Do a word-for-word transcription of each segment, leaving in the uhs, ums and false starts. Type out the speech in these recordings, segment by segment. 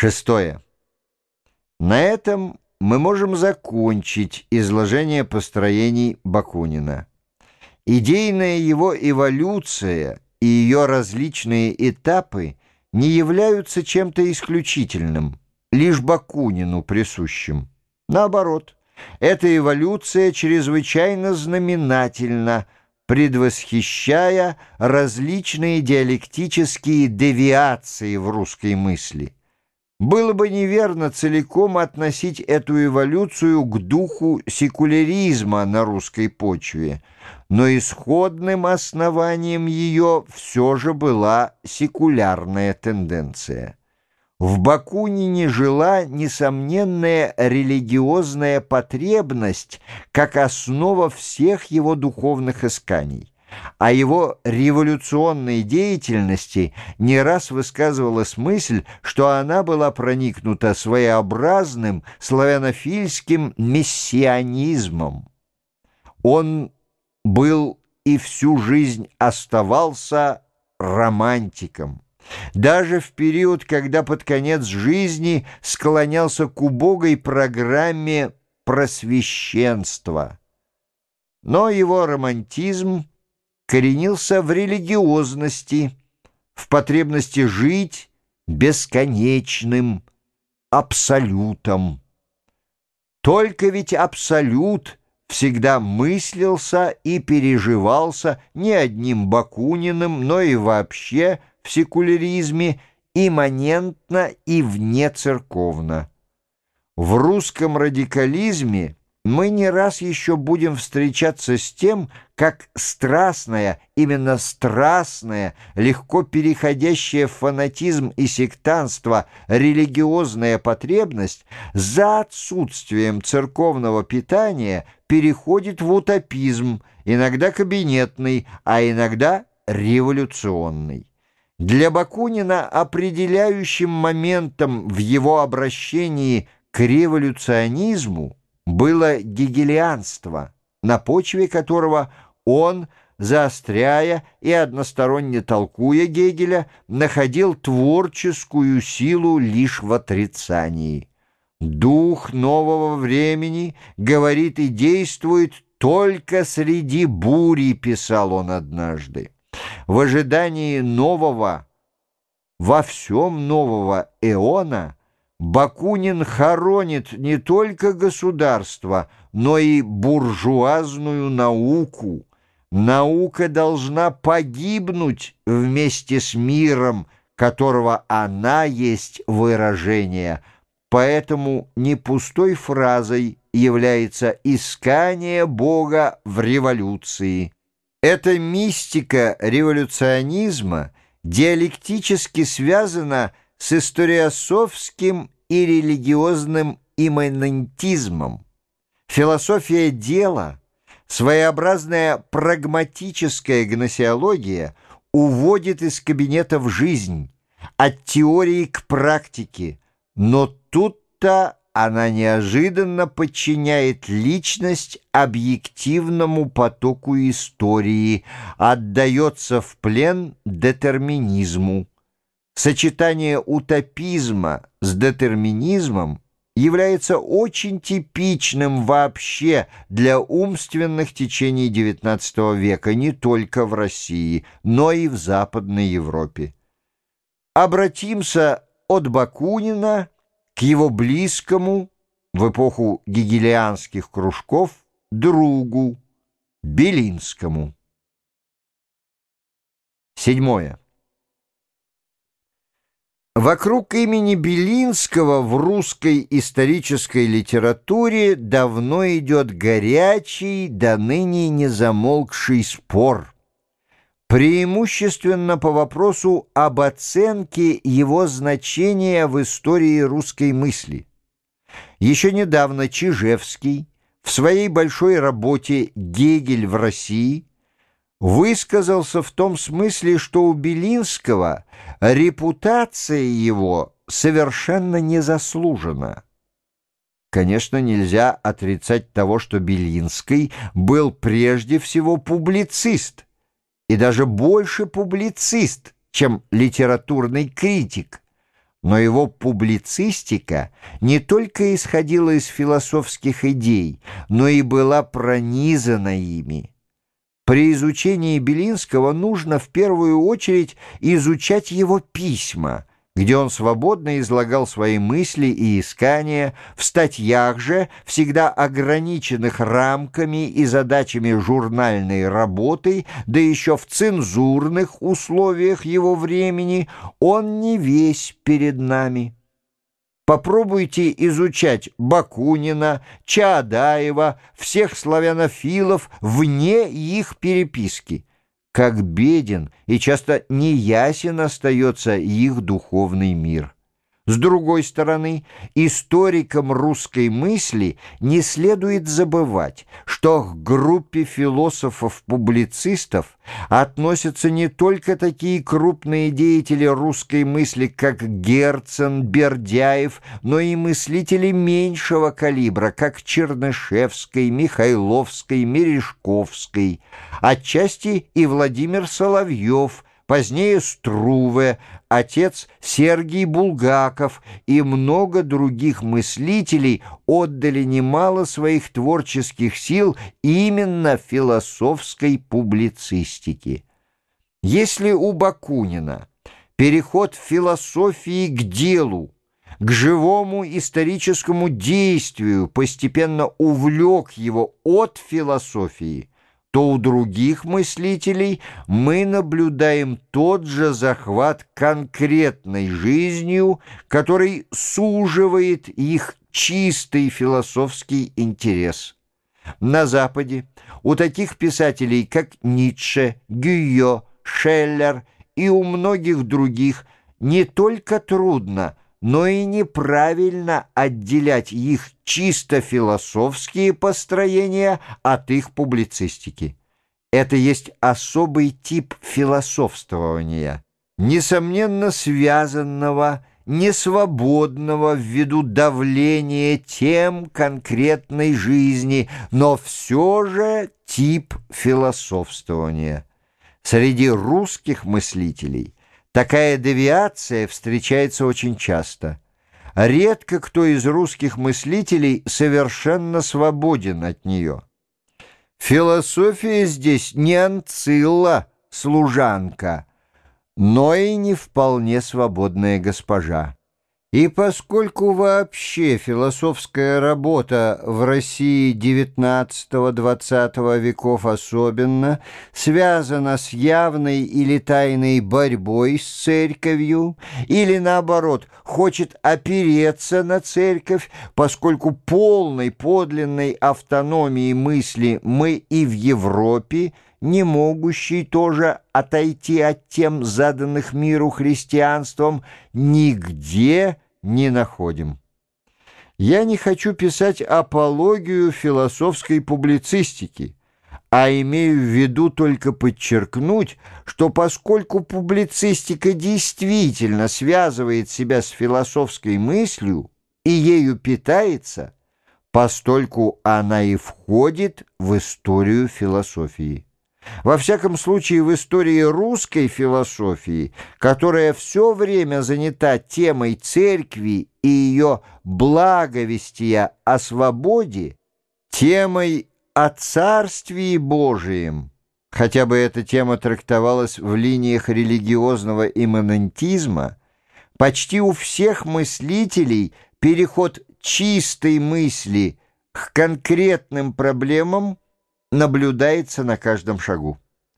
Шестое. На этом мы можем закончить изложение построений Бакунина. Идейная его эволюция и ее различные этапы не являются чем-то исключительным, лишь Бакунину присущим. Наоборот, эта эволюция чрезвычайно знаменательна, предвосхищая различные диалектические девиации в русской мысли. Было бы неверно целиком относить эту эволюцию к духу секуляризма на русской почве, но исходным основанием ее все же была секулярная тенденция. В Бакунине жила несомненная религиозная потребность как основа всех его духовных исканий. О его революционной деятельности не раз высказывалась мысль, что она была проникнута своеобразным славянофильским мессианизмом. Он был и всю жизнь оставался романтиком. Даже в период, когда под конец жизни склонялся к убогой программе просвещенства. Но его романтизм коренился в религиозности, в потребности жить бесконечным абсолютом. Только ведь абсолют всегда мыслился и переживался не одним Бакуниным, но и вообще в секуляризме имманентно и внецерковно. В русском радикализме мы не раз еще будем встречаться с тем, как страстная, именно страстная, легко переходящая в фанатизм и сектантство религиозная потребность за отсутствием церковного питания переходит в утопизм, иногда кабинетный, а иногда революционный. Для Бакунина определяющим моментом в его обращении к революционизму было гегелианство, на почве которого он, заостряя и односторонне толкуя Гегеля, находил творческую силу лишь в отрицании. «Дух нового времени говорит и действует только среди бури», писал он однажды. В ожидании нового, во всем нового эона Бакунин хоронит не только государство, но и буржуазную науку. Наука должна погибнуть вместе с миром, которого она есть выражение. Поэтому не пустой фразой является искание Бога в революции. Эта мистика революционизма диалектически связана с историософским и религиозным имманентизмом. Философия дела, своеобразная прагматическая гносеология уводит из кабинета в жизнь, от теории к практике, но тут-то она неожиданно подчиняет личность объективному потоку истории, отдается в плен детерминизму. Сочетание утопизма с детерминизмом является очень типичным вообще для умственных течений девятнадцатого века не только в России, но и в Западной Европе. Обратимся от Бакунина к его близкому в эпоху гегелианских кружков другу Белинскому. Седьмое. Вокруг имени Белинского в русской исторической литературе давно идет горячий, до ныне не замолкший спор, преимущественно по вопросу об оценке его значения в истории русской мысли. Еще недавно Чижевский в своей большой работе «Гегель в России» высказался в том смысле, что у Белинского репутация его совершенно незаслужена. Конечно, нельзя отрицать того, что Белинский был прежде всего публицист, и даже больше публицист, чем литературный критик. Но его публицистика не только исходила из философских идей, но и была пронизана ими. При изучении Белинского нужно в первую очередь изучать его письма, где он свободно излагал свои мысли и искания, в статьях же, всегда ограниченных рамками и задачами журнальной работы, да еще в цензурных условиях его времени, он не весь перед нами. Попробуйте изучать Бакунина, Чаадаева, всех славянофилов вне их переписки. Как беден и часто неясен остается их духовный мир. С другой стороны, историкам русской мысли не следует забывать, что к группе философов-публицистов относятся не только такие крупные деятели русской мысли, как Герцен, Бердяев, но и мыслители меньшего калибра, как Чернышевский, Михайловский, Мережковский, отчасти и Владимир Соловьев, позднее Струве, отец Сергий Булгаков и много других мыслителей отдали немало своих творческих сил именно философской публицистике. Если у Бакунина переход философии к делу, к живому историческому действию постепенно увлек его от философии, то у других мыслителей мы наблюдаем тот же захват конкретной жизнью, который суживает их чистый философский интерес. На Западе у таких писателей, как Ницше, Гюйо, Шеллер и у многих других не только трудно, но и неправильно отделять их чисто философские построения от их публицистики. Это есть особый тип философствования, несомненно связанного, несвободного ввиду давления тем конкретной жизни, но все же тип философствования. Среди русских мыслителей такая девиация встречается очень часто. Редко кто из русских мыслителей совершенно свободен от нее. Философия здесь не Анцилла, служанка, но и не вполне свободная госпожа. И поскольку вообще философская работа в России девятнадцатого-двадцатого веков особенно связана с явной или тайной борьбой с церковью, или наоборот хочет опереться на церковь, поскольку полной подлинной автономии мысли мы и в Европе, не могущий тоже отойти от тем, заданных миру христианством, нигде не находим. Я не хочу писать апологию философской публицистики, а имею в виду только подчеркнуть, что поскольку публицистика действительно связывает себя с философской мыслью и ею питается, постольку она и входит в историю философии. Во всяком случае, в истории русской философии, которая все время занята темой церкви и ее благовестия о свободе, темой о Царствии Божием, хотя бы эта тема трактовалась в линиях религиозного имманентизма, почти у всех мыслителей переход чистой мысли к конкретным проблемам наблюдается на каждом шагу.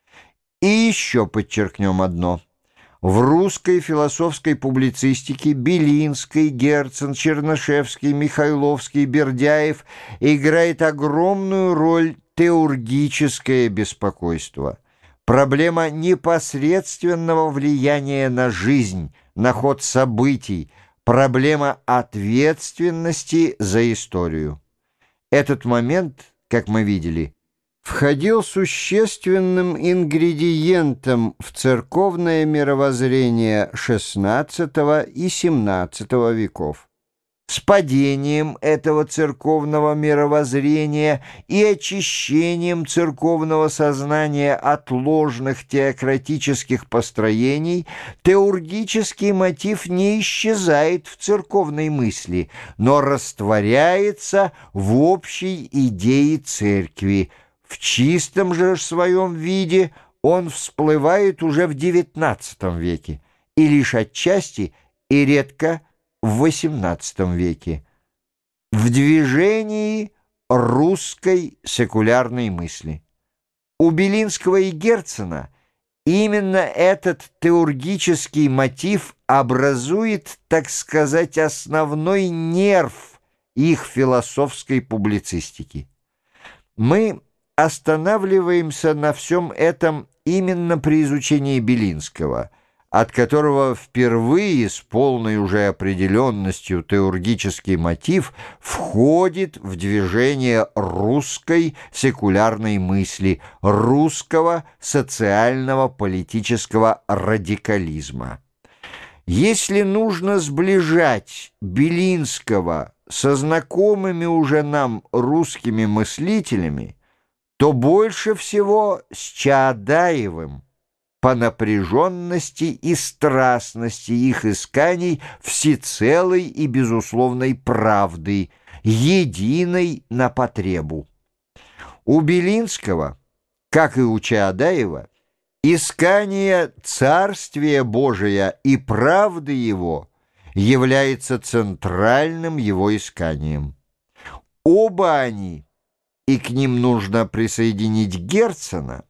И еще подчеркнем одно. В русской философской публицистике Белинский, Герцен, Чернышевский, Михайловский, Бердяев играет огромную роль теургическое беспокойство. Проблема непосредственного влияния на жизнь, на ход событий, проблема ответственности за историю. Этот момент, как мы видели, входил существенным ингредиентом в церковное мировоззрение шестнадцатого и семнадцатого веков. с падением этого церковного мировоззрения и очищением церковного сознания от ложных теократических построений, теургический мотив не исчезает в церковной мысли, но растворяется в общей идее церкви. В чистом же своем виде он всплывает уже в девятнадцатом веке и лишь отчасти и редко в восемнадцатом веке, в движении русской секулярной мысли. У Белинского и Герцена именно этот теургический мотив образует, так сказать, основной нерв их философской публицистики. Мы останавливаемся на всем этом именно при изучении Белинского, от которого впервые с полной уже определенностью теургический мотив входит в движение русской секулярной мысли, русского социального политического радикализма. Если нужно сближать Белинского со знакомыми уже нам русскими мыслителями, то больше всего с Чаадаевым, по напряженности и страстности их исканий всецелой и безусловной правды, единой на потребу. У Белинского, как и у Чаадаева, искание Царствия Божия и правды его является центральным его исканием. Оба они, и к ним нужно присоединить Герцена,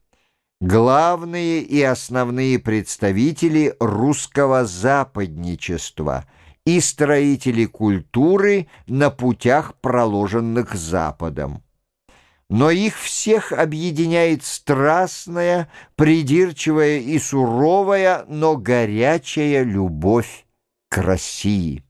главные и основные представители русского западничества и строители культуры на путях, проложенных Западом. Но их всех объединяет страстная, придирчивая и суровая, но горячая любовь к России.